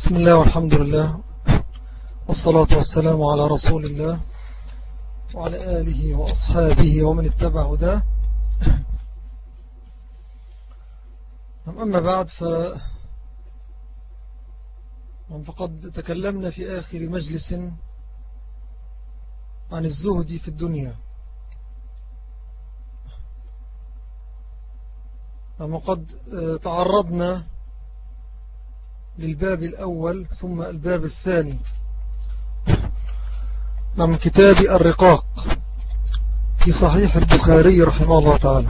بسم الله والحمد لله والصلاة والسلام على رسول الله وعلى آله وأصحابه ومن اتبع هداه. أما بعد فقد تكلمنا في آخر مجلس عن الزهد في الدنيا، وقد تعرضنا للباب الأول ثم الباب الثاني من كتاب الرقاق في صحيح البخاري رحمه الله تعالى.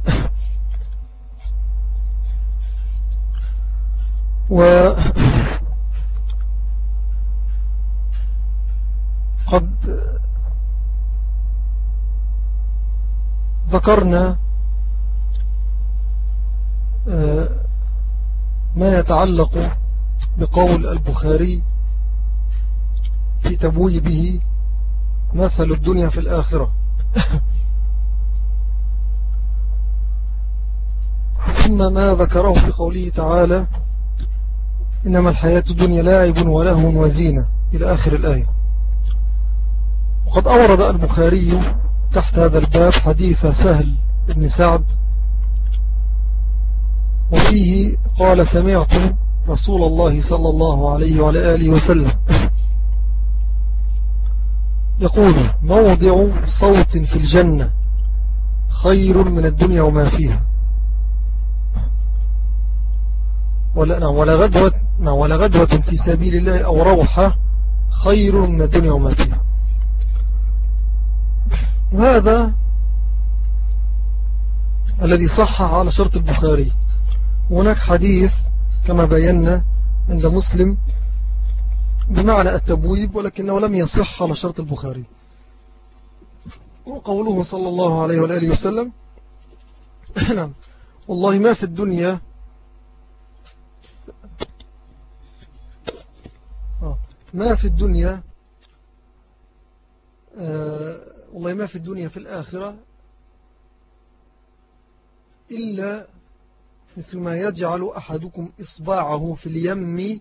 وقد ذكرنا ما يتعلق بقول البخاري في تبويبه مثل الدنيا في الآخرة. ثم ما ذكره في قوله تعالى إنما الحياة الدنيا لاعب ولهو وزينة إلى آخر الآية. وقد أورد البخاري تحت هذا الباب حديث سهل بن سعد، وفيه قال سمعت رسول الله صلى الله عليه وعلى آله وسلم يقول موضع صوت في الجنة خير من الدنيا وما فيها، ولا غدوة في سبيل الله أو روحة خير من الدنيا وما فيها. وهذا الذي صح على شرط البخاري. هناك حديث كما بينا عند مسلم بمعنى التبويب ولكنه لم يصح على شرط البخاري، وقوله صلى الله عليه وآله وسلم والله ما في الدنيا والله ما في الدنيا في الآخرة إلا مثل ما يجعل أحدكم إصبعه في اليم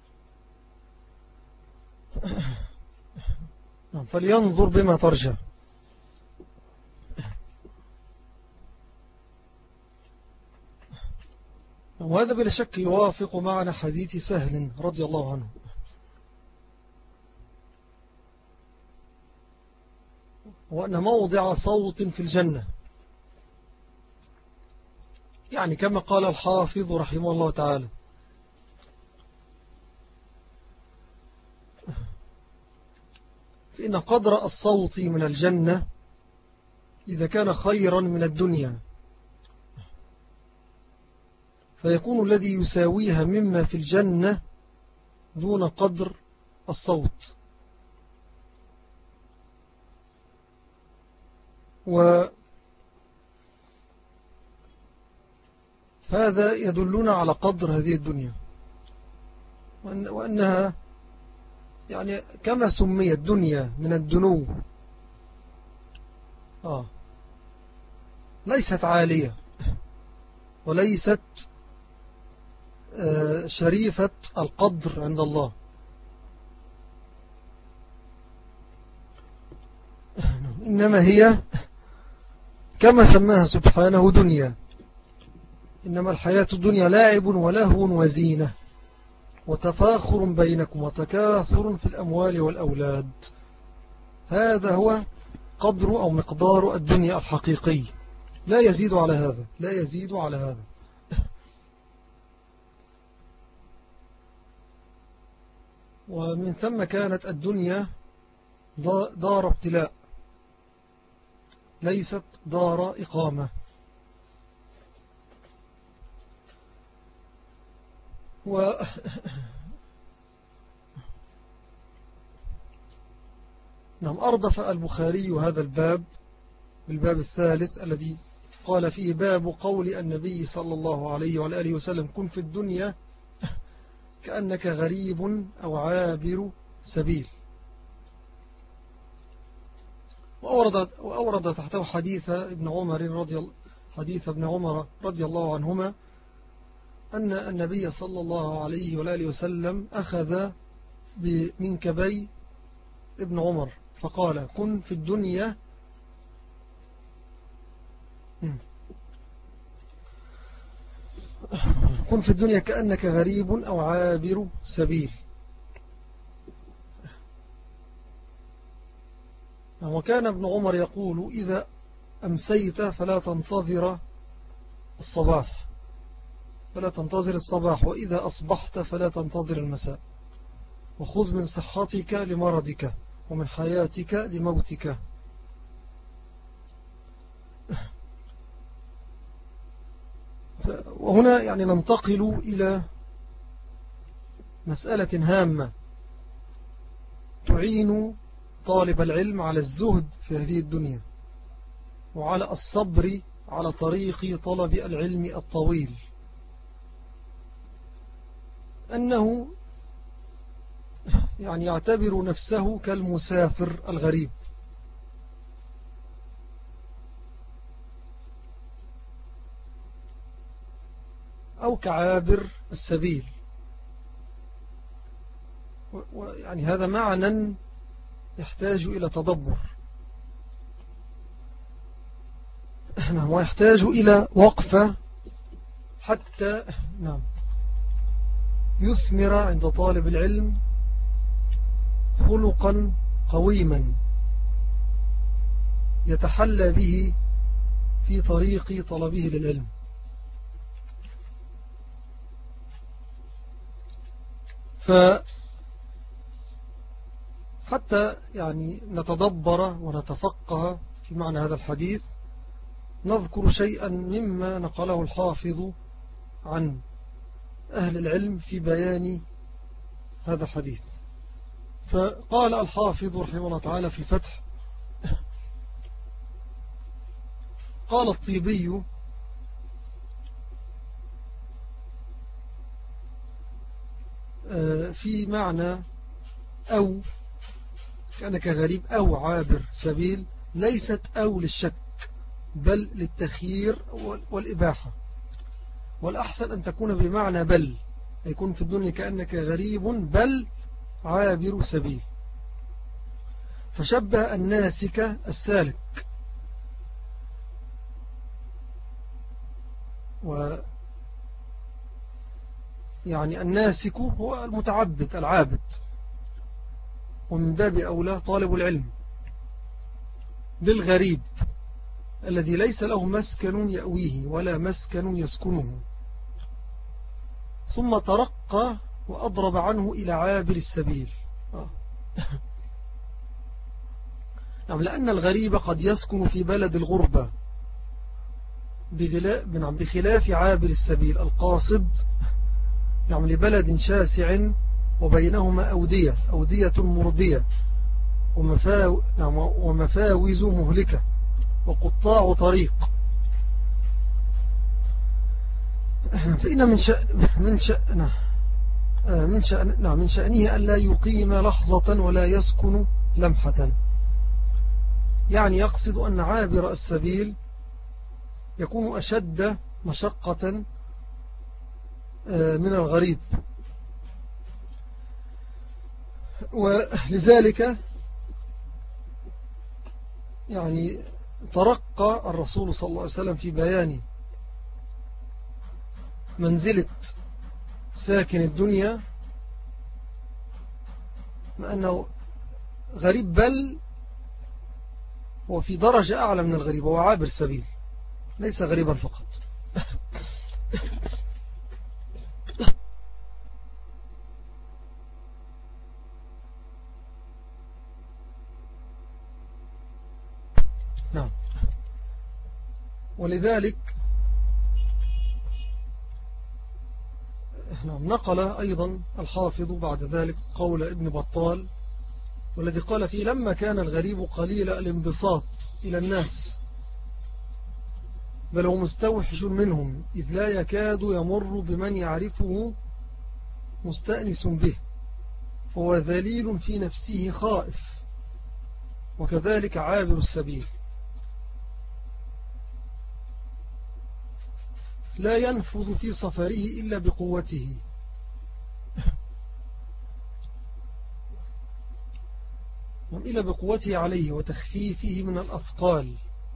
فلينظر بما ترجع. وهذا بلا شك يوافق معنى حديث سهل رضي الله عنه. وأن موضع صوت في الجنة، يعني كما قال الحافظ رحمه الله تعالى فإن قدر الصوت من الجنة إذا كان خيرا من الدنيا فيكون الذي يساويها مما في الجنة دون قدر الصوت. وهذا يدلنا على قدر هذه الدنيا، وأنها يعني كما سميت دنيا من الدنو ليست عالية وليست شريفة القدر عند الله. إنما هي كما سماها سبحانه دنيا، إنما الحياة الدنيا لاعب ولهو وزينة وتفاخر بينكم وتكاثر في الأموال والأولاد. هذا هو قدر أو مقدار الدنيا الحقيقي، لا يزيد على هذا، لا يزيد على هذا. ومن ثم كانت الدنيا دار ابتلاء ليست دار إقامة. نعم، أردف البخاري هذا الباب بالباب الثالث الذي قال فيه باب قول النبي صلى الله عليه وآله وسلم كن في الدنيا كأنك غريب أو عابر سبيل. وأورد تحته حديث ابن عمر رضي الله عنهما أن النبي صلى الله عليه وآله وسلم أخذ بمنكبي ابن عمر فقال كن في الدنيا كأنك غريب أو عابر سبيل. وكان ابن عمر يقول إذا أمسيت فلا تنتظر الصباح وإذا أصبحت فلا تنتظر المساء وخذ من صحتك لمرضك ومن حياتك لموتك. وهنا يعني ننتقل إلى مسألة هامة تعين طالب العلم على الزهد في هذه الدنيا وعلى الصبر على طريق طلب العلم الطويل، أنه يعني يعتبر نفسه كالمسافر الغريب أو كعابر السبيل. ويعني هذا معنى يحتاج إلى تدبر ويحتاج إلى وقفة حتى يثمر عند طالب العلم خلقا قويما يتحلى به في طريق طلبه للعلم. فحتى يعني نتدبر ونتفقه في معنى هذا الحديث نذكر شيئا مما نقله الحافظ عن أهل العلم في بيان هذا الحديث. فقال الحافظ رحمه الله تعالى في الفتح قال الطيبي في معنى أو كأنك غريب أو عابر سبيل ليست أو للشك بل للتخيير والإباحة، والأحسن أن تكون بمعنى بل يكون في الدنيا كأنك غريب بل عابر سبيل. فشبه الناسك السالك يعني الناسك هو المتعبد العابد، ومن باب أولى طالب العلم بالغريب الذي ليس له مسكن يأويه ولا مسكن يسكنه، ثم ترقى وأضرب عنه إلى عابر السبيل. نعم، لأن الغريب قد يسكن في بلد الغربة بخلاف عابر السبيل القاصد نعم لبلد شاسع وبينهما أودية مرضية ومفاوز مهلكة وقطاع طريق. فإن من شأنه أن لا يقيم لحظة ولا يسكن لمحة. يعني يقصد أن عابر السبيل يكون أشد مشقة من الغريب، ولذلك يعني ترقى الرسول صلى الله عليه وسلم في بيان منزلة ساكن الدنيا مع أنه غريب بل وفي درجة أعلى من الغريب، هو عابر سبيل ليس غريبا فقط. نعم، ولذلك نقل أيضا الحافظ بعد ذلك قول ابن بطال والذي قال فيه لما كان الغريب قليل الانبساط إلى الناس بل هو مستوحش منهم إذ لا يكاد يمر بمن يعرفه مستأنس به فهو ذليل في نفسه خائف، وكذلك عابر السبيل. لا ينفذ في سفره إلا بقوته، إلا بقوته عليه وتخفيفه من الأثقال،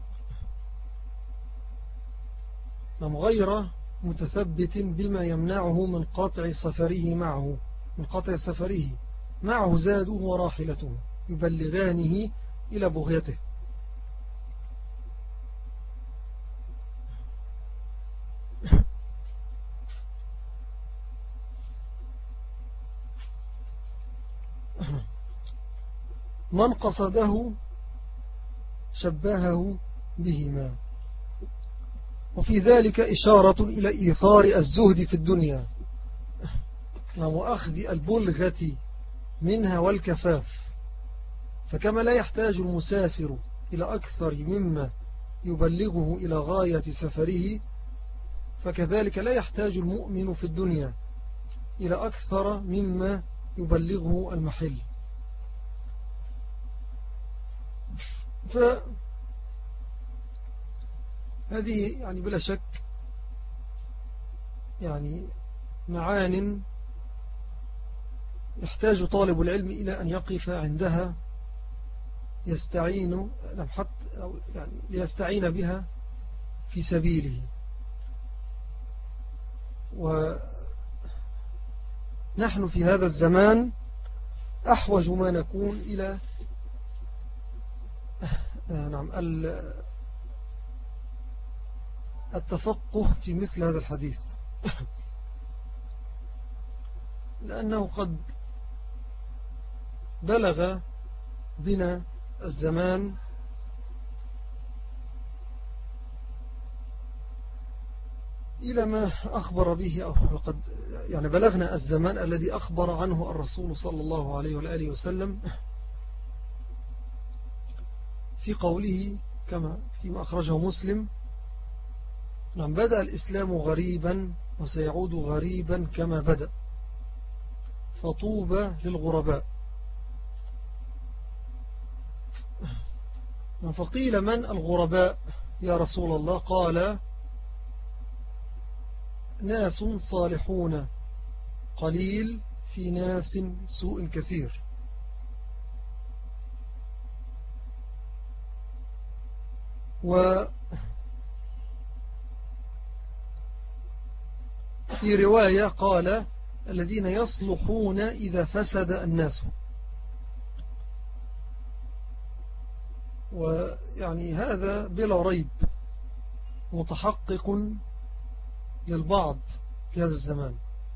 غير متثبت بما يمنعه من قطع سفره معه زاده وراحلته يبلغانه إلى بغيته. من قصده شبهه بهما. وفي ذلك إشارة إلى إيثار الزهد في الدنيا وأخذ البلغة منها والكفاف. فكما لا يحتاج المسافر إلى أكثر مما يبلغه إلى غاية سفره، فكذلك لا يحتاج المؤمن في الدنيا إلى أكثر مما يبلغه المحل. فهذه يعني بلا شك يعني معان يحتاج طالب العلم إلى أن يقف عندها يستعين يعني ليستعين بها في سبيله. ونحن في هذا الزمان أحوج ما نكون إلى التفقه في مثل هذا الحديث لأنه قد بلغ بنا الزمان إلى ما أخبر به، أو قد يعني بلغنا الزمان الذي أخبر عنه الرسول صلى الله عليه وآله وسلم في قوله كما فيما أخرجه مسلم: نعم، بدأ الإسلام غريبا وسيعود غريبا كما بدأ، فطوبى للغرباء. فقيل: من الغرباء يا رسول الله؟ قال: ناس صالحون قليل في ناس سوء كثير. وفي رواية قال: الذين يصلحون إذا فسد الناس. ويعني هذا بلا ريب متحقق للبعض في هذا الزمان،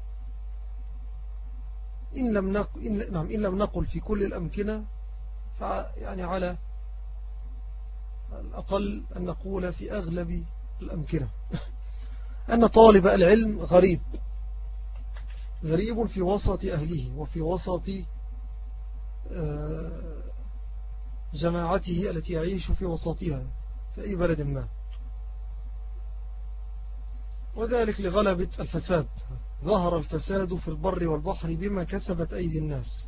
إن لم نقل في كل الأمكنة، فيعني على الأقل أن نقول في أغلب الأمكنة أن طالب العلم غريب في وسط أهله وفي وسط جماعته التي يعيش في وسطها في أي بلد ما، وذلك لغلبة الفساد. ظهر الفساد في البر والبحر بما كسبت أيدي الناس.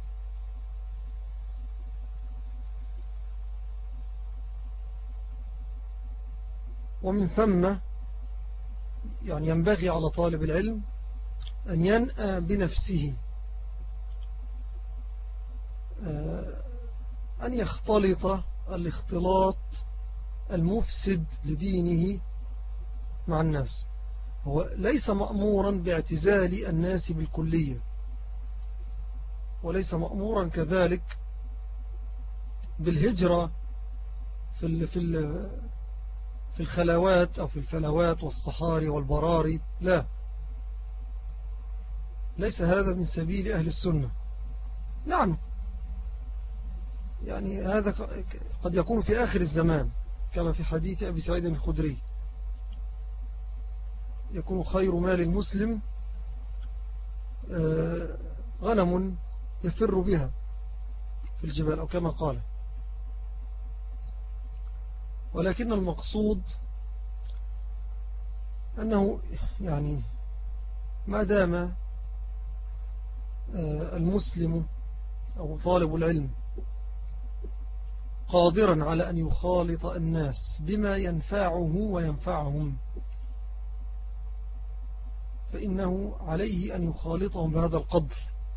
ومن ثم يعني ينبغي على طالب العلم أن ينأى بنفسه أن يختلط الاختلاط المفسد لدينه مع الناس. هو ليس مأمورا باعتزال الناس بالكلية، وليس مأمورا كذلك بالهجرة في الخلوات أو في الفلوات والصحاري والبراري، لا، ليس هذا من سبيل أهل السنة. نعم، يعني هذا قد يكون في آخر الزمان كما في حديث أبي سعيد الخدري: يكون خير مال المسلم غنم يفر بها في الجبال، أو كما قال. ولكن المقصود أنه يعني ما دام المسلم أو طالب العلم قادرا على أن يخالط الناس بما ينفعه وينفعهم، فإنه عليه أن يخالطهم بهذا القدر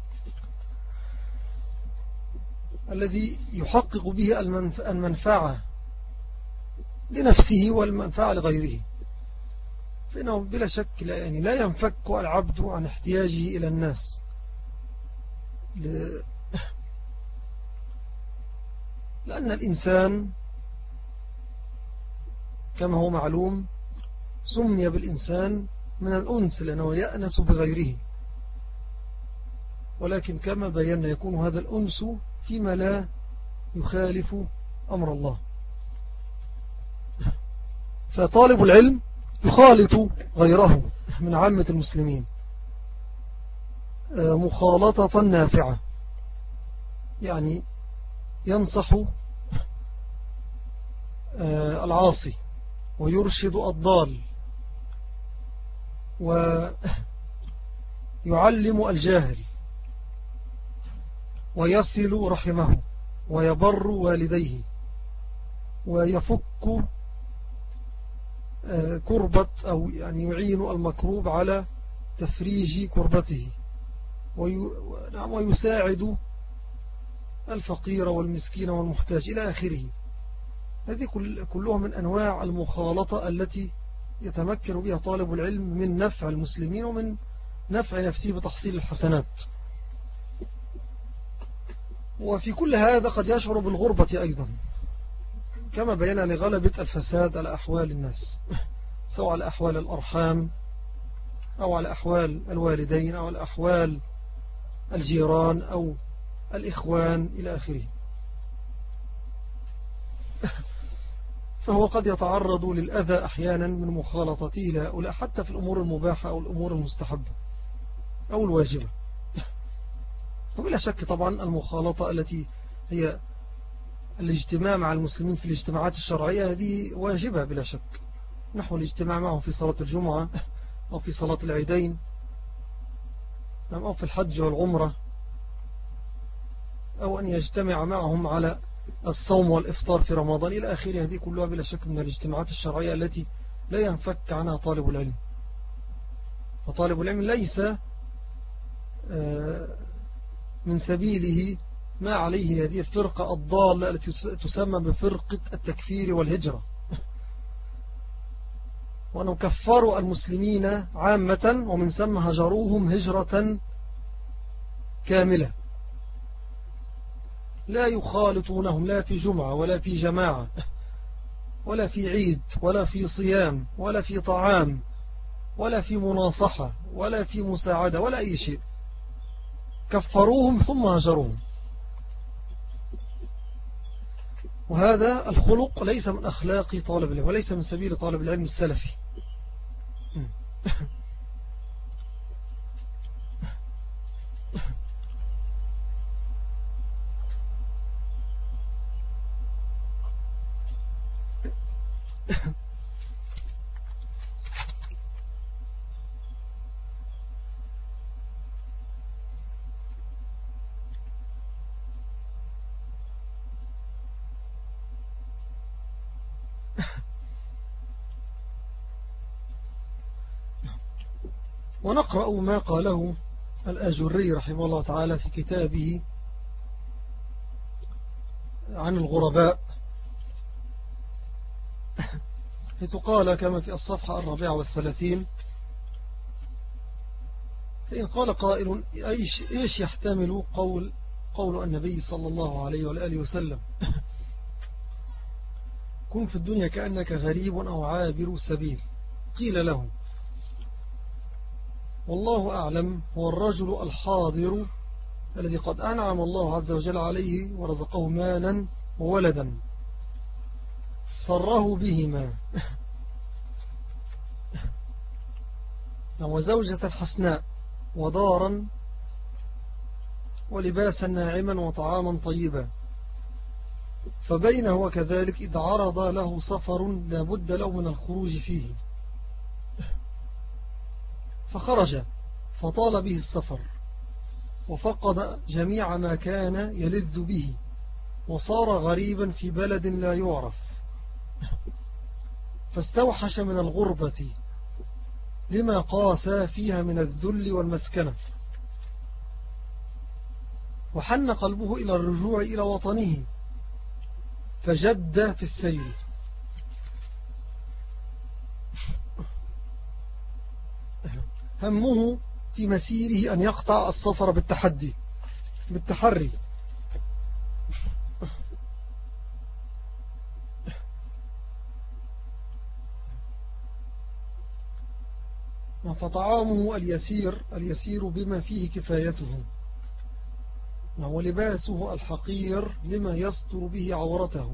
الذي يحقق به المنفعة لنفسه والمنفعة لغيره. فإنه بلا شك لا ينفك العبد عن احتياجه إلى الناس لأن الإنسان كما هو معلوم سمي بالإنسان من الأنس لأنه يأنس بغيره، ولكن كما بينا يكون هذا الأنس فيما لا يخالف أمر الله. فطالب العلم يخالط غيره من عامة المسلمين مخالطة نافعة، يعني ينصح العاصي ويرشد الضال ويعلم الجاهل ويصل رحمه ويبر والديه ويفك كربة أو يعني يعين المكروب على تفريج كربته ويساعد الفقير والمسكين والمحتاج إلى آخره. هذه كلها من أنواع المخالطة التي يتمكن بها طالب العلم من نفع المسلمين ومن نفع نفسه بتحصيل الحسنات. وفي كل هذا قد يشعر بالغربة أيضا كما بينا لغلبة الفساد على أحوال الناس، سواء على أحوال الأرحام أو على أحوال الوالدين أو على أحوال الجيران أو الإخوان إلى آخره. فهو قد يتعرض للأذى أحيانا من مخالطته لهؤلاء حتى في الأمور المباحة أو الأمور المستحبة أو الواجبة. وبلا شك طبعا المخالطة التي هي الاجتماع مع المسلمين في الاجتماعات الشرعية هذه واجبة بلا شك، نحو الاجتماع معهم في صلاة الجمعة أو في صلاة العيدين أو في الحج والعمرة، أو أن يجتمع معهم على الصوم والإفطار في رمضان إلى آخره. هذه كلها بلا شك من الاجتماعات الشرعية التي لا ينفك عنها طالب العلم. فطالب العلم ليس من سبيله ما عليه هذه الفرقة الضالة التي تسمى بفرقة التكفير والهجرة، وأنه كفروا المسلمين عامة ومن ثم هجروهم هجرة كاملة، لا يخالطونهم لا في جمعة ولا في جماعة ولا في عيد ولا في صيام ولا في طعام ولا في مناصحة ولا في مساعدة ولا أي شيء، كفروهم ثم هجروهم. وهذا الخلق ليس من أخلاق طالب العلم وليس من سبيل طالب العلم السلفي. ونقرأ ما قاله الأجري رحمه الله تعالى في كتابه عن الغرباء، حيث قال كما في الصفحة 34: فإن قال قائل إيش يحتمل قول النبي صلى الله عليه وآله وسلم: كن في الدنيا كأنك غريب أو عابر سبيل؟ قيل له: والله أعلم، هو الرجل الحاضر الذي قد أنعم الله عز وجل عليه ورزقه مالا وولدا سره بهما وزوجة حسناء ودارا ولباسا ناعما وطعاما طيبا، فبينه وكذلك إذ عرض له سفر لا بد له من الخروج فيه، فخرج فطال به السفر وفقد جميع ما كان يلذ به وصار غريبا في بلد لا يعرف، فاستوحش من الغربة لما قاس فيها من الذل والمسكنة، وحن قلبه إلى الرجوع إلى وطنه فجد في السير. همه في مسيره أن يقطع السفر بالتحري، فطعامه اليسير بما فيه كفايته، ولباسه الحقير لما يستر به عورته.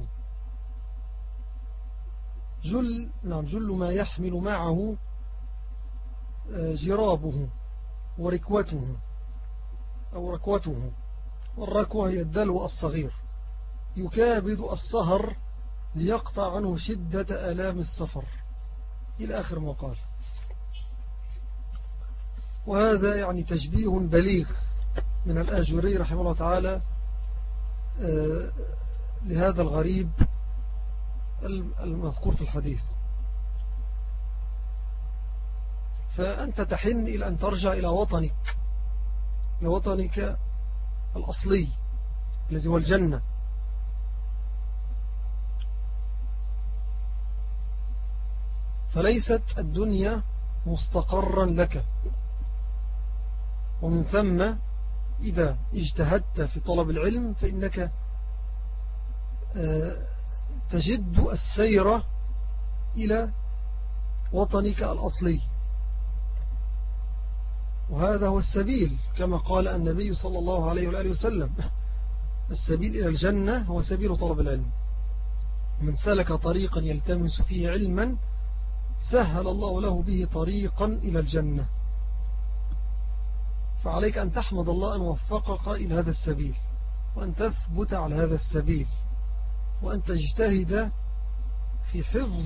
جل ما يحمل معه جرابه وركوته أو ركوته، والركوة هي الدلو الصغير، يكابد السهر ليقطع عنه شدة آلام السفر، إلى آخر ما قال. وهذا يعني تشبيه بليغ من الآجوري رحمه الله تعالى لهذا الغريب المذكور في الحديث. فأنت تحن إلى أن ترجع إلى وطنك الأصلي الذي هو الجنة. فليست الدنيا مستقرا لك، ومن ثم إذا اجتهدت في طلب العلم فإنك تجد السير إلى وطنك الأصلي، وهذا هو السبيل كما قال النبي صلى الله عليه وآله وسلم: السبيل إلى الجنة هو سبيل طلب العلم، من سلك طريقا يلتمس فيه علما سهل الله له به طريقا إلى الجنة. فعليك أن تحمد الله أن وفقك إلى هذا السبيل، وأن تثبت على هذا السبيل، وأن تجتهد في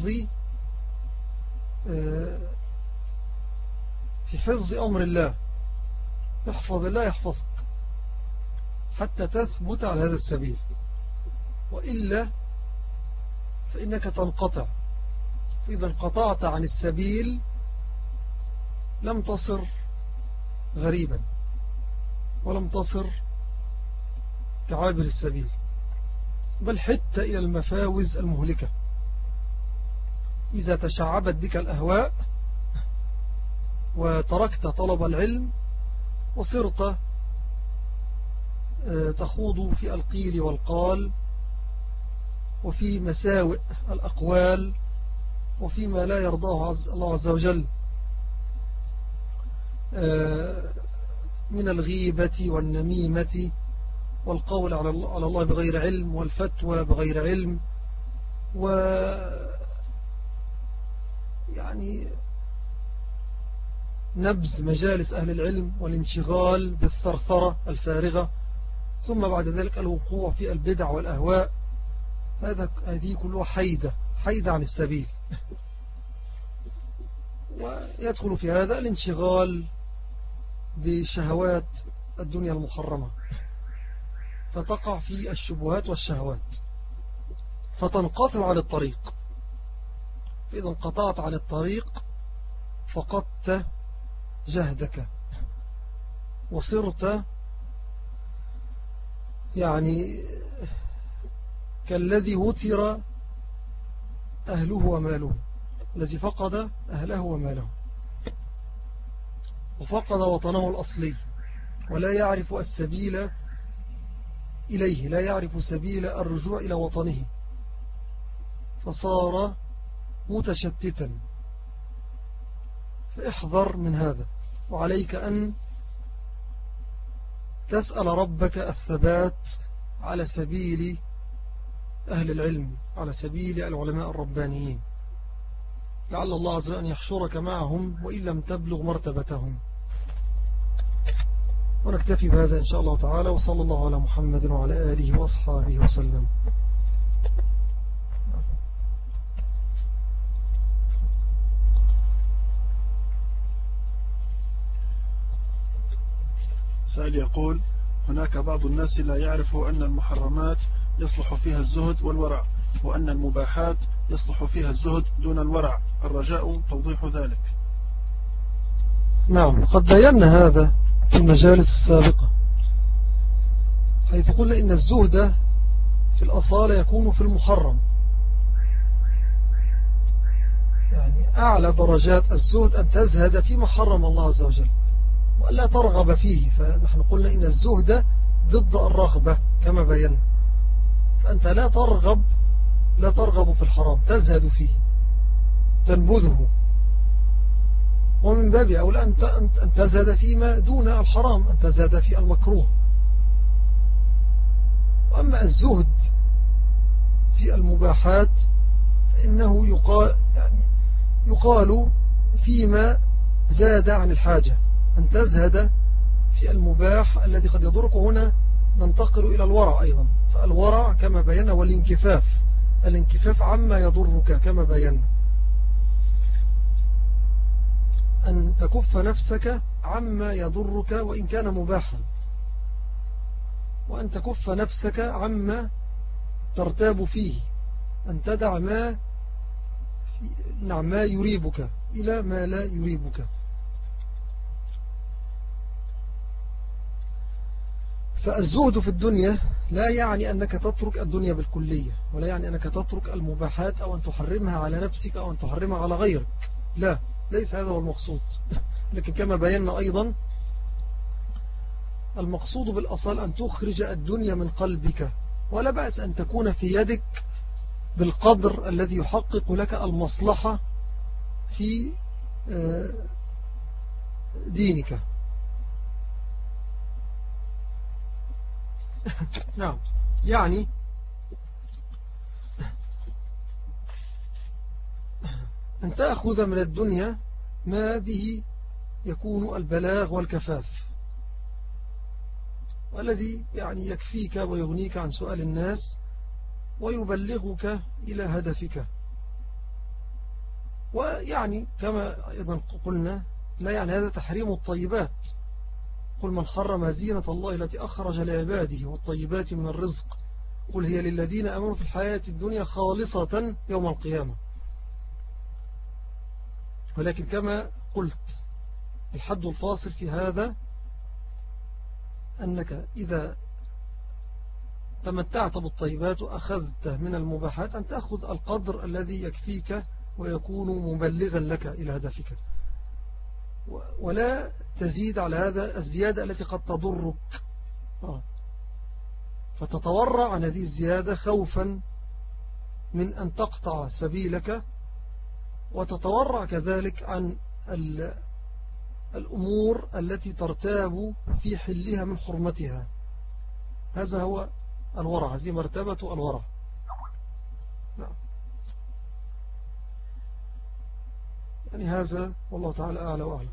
حفظ أمر الله. احفظ الله يحفظك حتى تثبت على هذا السبيل، وإلا فإنك تنقطع. فإذا انقطعت عن السبيل لم تصر غريبا، ولم تصر كعابر السبيل، بل حتى إلى المفاوز المهلكة. إذا تشعبت بك الأهواء وتركت طلب العلم وصرت تخوض في القيل والقال، وفي مساوئ الأقوال، وفيما لا يرضاه الله عز وجل من الغيبة والنميمة والقول على الله بغير علم، والفتوى بغير علم، يعني نبذ مجالس أهل العلم والانشغال بالثرثرة الفارغة، ثم بعد ذلك الوقوع في البدع والأهواء. هذه كلها حيدة عن السبيل. ويدخل في هذا الانشغال بشهوات الدنيا المحرمة، فتقع في الشبهات والشهوات فتنقطع عن الطريق. فإذا انقطعت عن الطريق فقدت جهدك، وصرت يعني كالذي وتر أهله وماله، الذي فقد أهله وماله وفقد وطنه الأصلي، ولا يعرف السبيل إليه، لا يعرف سبيل الرجوع إلى وطنه، فصار متشتتا. فاحذر من هذا، وعليك أن تسأل ربك الثبات على سبيل أهل العلم، على سبيل العلماء الربانيين، لعل الله عز وجل أن يحشرك معهم وإن لم تبلغ مرتبتهم. ونكتفي بهذا إن شاء الله تعالى، وصلى الله على محمد وعلى آله وأصحابه وسلم. سائل يقول: هناك بعض الناس لا يعرف أن المحرمات يصلح فيها الزهد والورع، وأن المباحات يصلح فيها الزهد دون الورع، الرجاء توضيح ذلك. نعم، قد بينا هذا في المجالس السابقة، حيث قلنا إن الزهد في الأصالة يكون في المحرم. يعني أعلى درجات الزهد أن تزهد فيما حرم الله عز وجل وألا ترغب فيه. فنحن قلنا إن الزهد ضد الرغبة كما بينا. فأنت لا ترغب في الحرام، تزهد فيه، تنبذه. ومن باب أولى أن تزهد فيما دون الحرام، أن تزهد في المكروه. وأما الزهد في المباحات فإنه يقال فيما زاد عن الحاجة، أن تزهد في المباح الذي قد يضرك. هنا ننتقل إلى الورع أيضا. فالورع كما بينا والانكفاف عما يضرك كما بينا، أن تكف نفسك عما يضرك وإن كان مباحا، وأن تكف نفسك عما ترتاب فيه، أن تدع ما يريبك إلى ما لا يريبك. فالزهد في الدنيا لا يعني أنك تترك الدنيا بالكلية، ولا يعني أنك تترك المباحات أو أن تحرمها على نفسك أو أن تحرمها على غيرك. لا، ليس هذا هو المقصود. لكن كما بينا أيضا المقصود بالأصل أن تخرج الدنيا من قلبك، ولا بأس أن تكون في يدك بالقدر الذي يحقق لك المصلحة في دينك. نعم، يعني أن تأخذ من الدنيا ما به يكون البلاغ والكفاف، والذي يعني يكفيك ويغنيك عن سؤال الناس ويبلغك إلى هدفك. ويعني كما أيضا قلنا لا يعني هذا تحريم الطيبات. قل من حرم زينة الله التي أخرج لعباده والطيبات من الرزق قل هي للذين أمنوا في الحياة الدنيا خالصة يوم القيامة. ولكن كما قلت الحد الفاصل في هذا أنك إذا تمتعت بالطيبات وأخذت من المباحات أن تأخذ القدر الذي يكفيك ويكون مبلغا لك إلى هدفك، ولا تزيد على هذا الزيادة التي قد تضرك. فتتورع عن هذه الزيادة خوفا من أن تقطع سبيلك، وتتورع كذلك عن الأمور التي ترتاب في حلها من حرمتها. هذا هو الورع، هذه مرتبة الورع. نعم. يعني هذا والله تعالى أعلى وأعلم.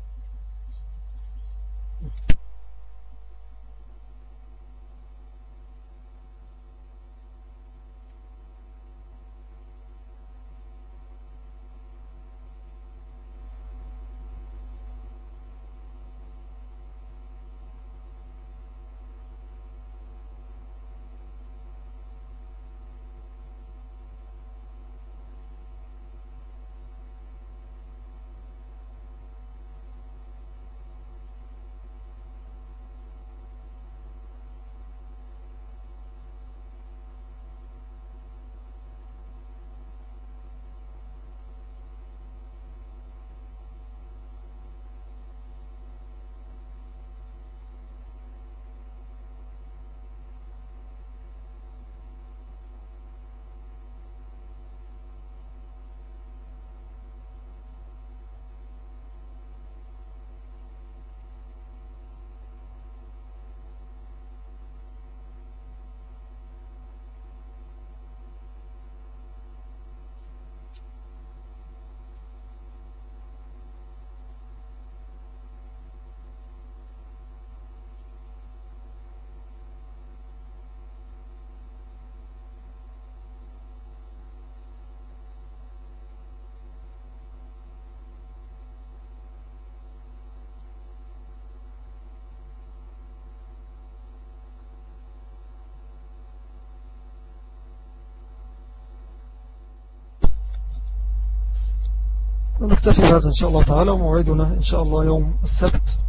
ونكتفي بهذا إن شاء الله تعالى، وموعدنا إن شاء الله يوم السبت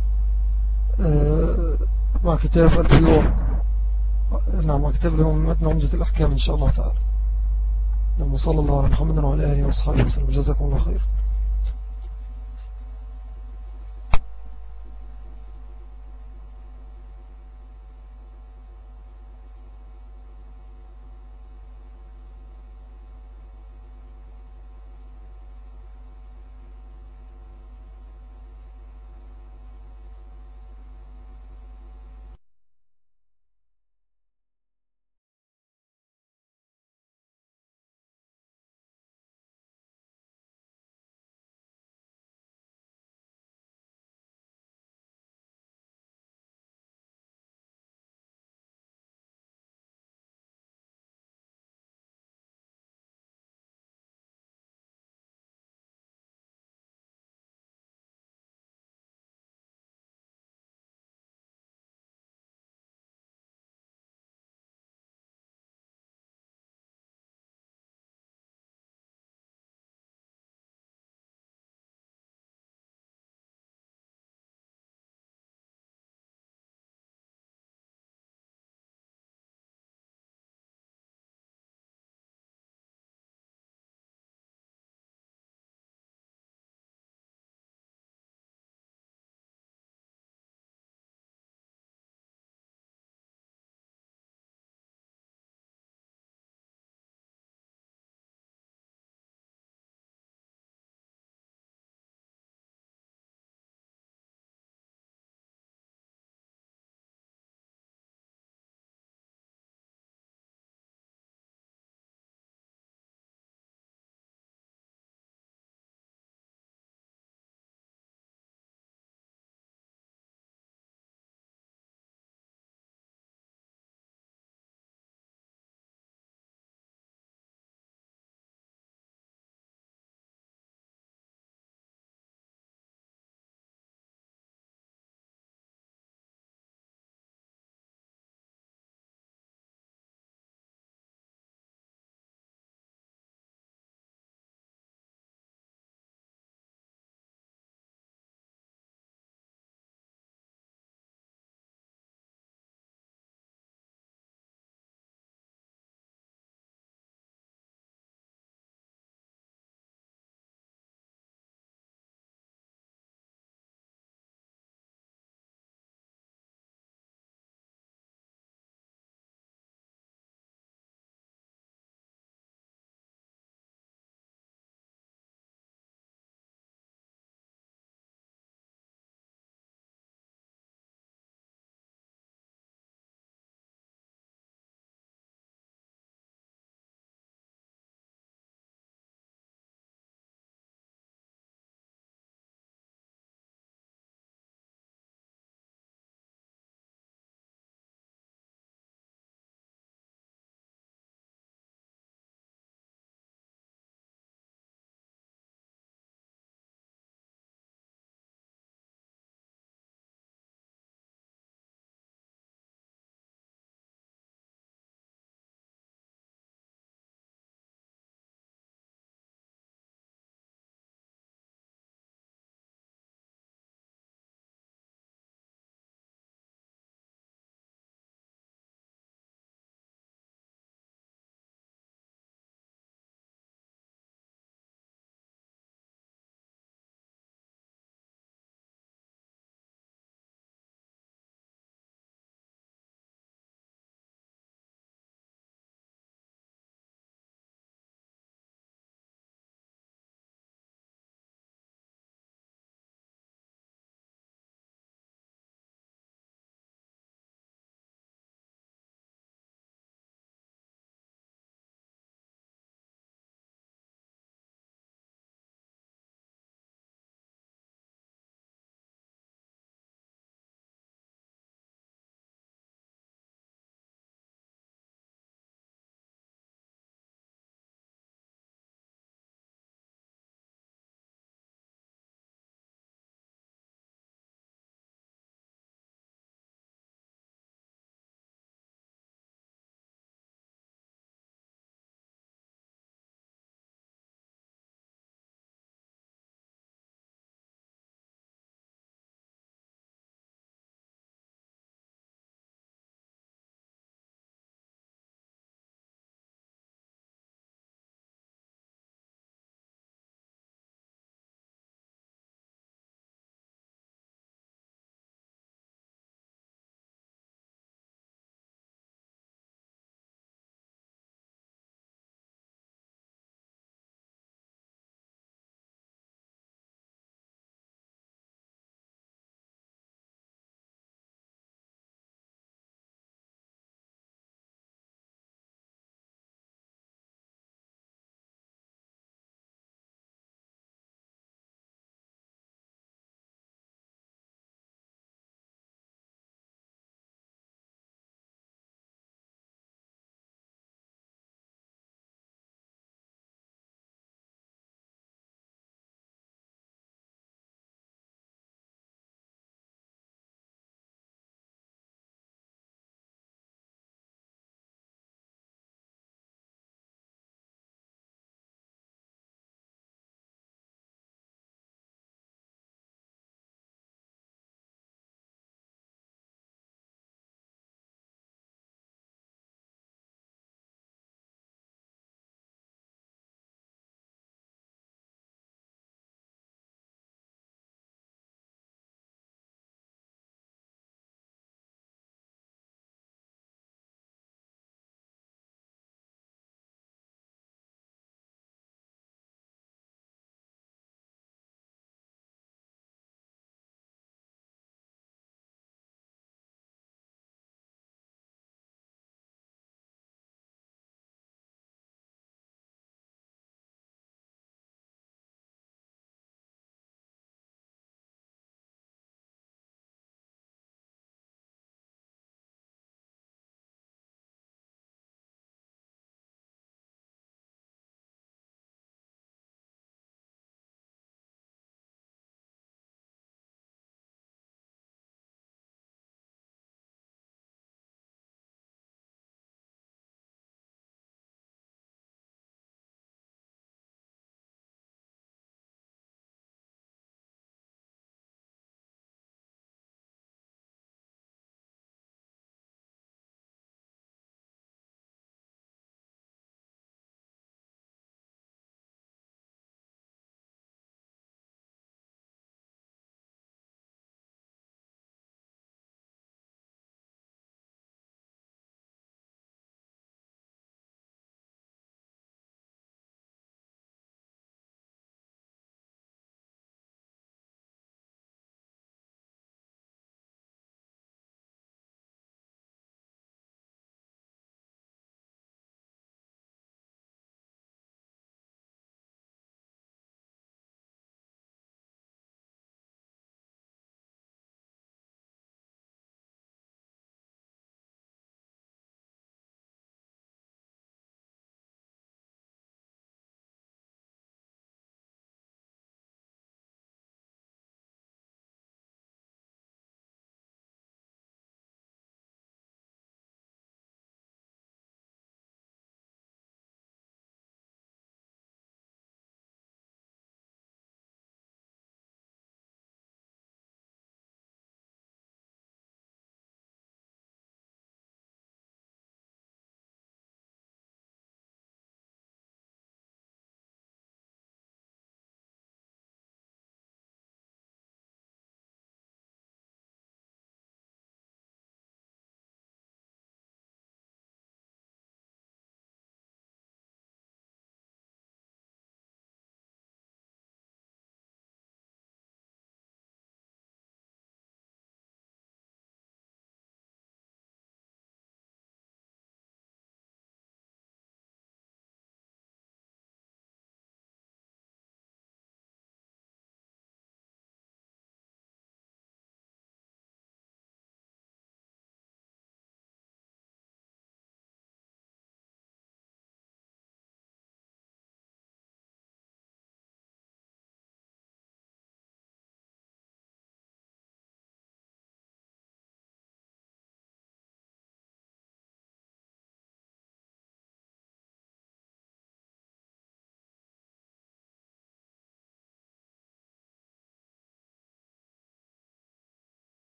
مع كتاب البيوع. نعم، مع كتاب اليوم عمدة الأحكام إن شاء الله تعالى. صلى الله على محمد وعلى آله وصحبه وسلم. جزاكم الله خير.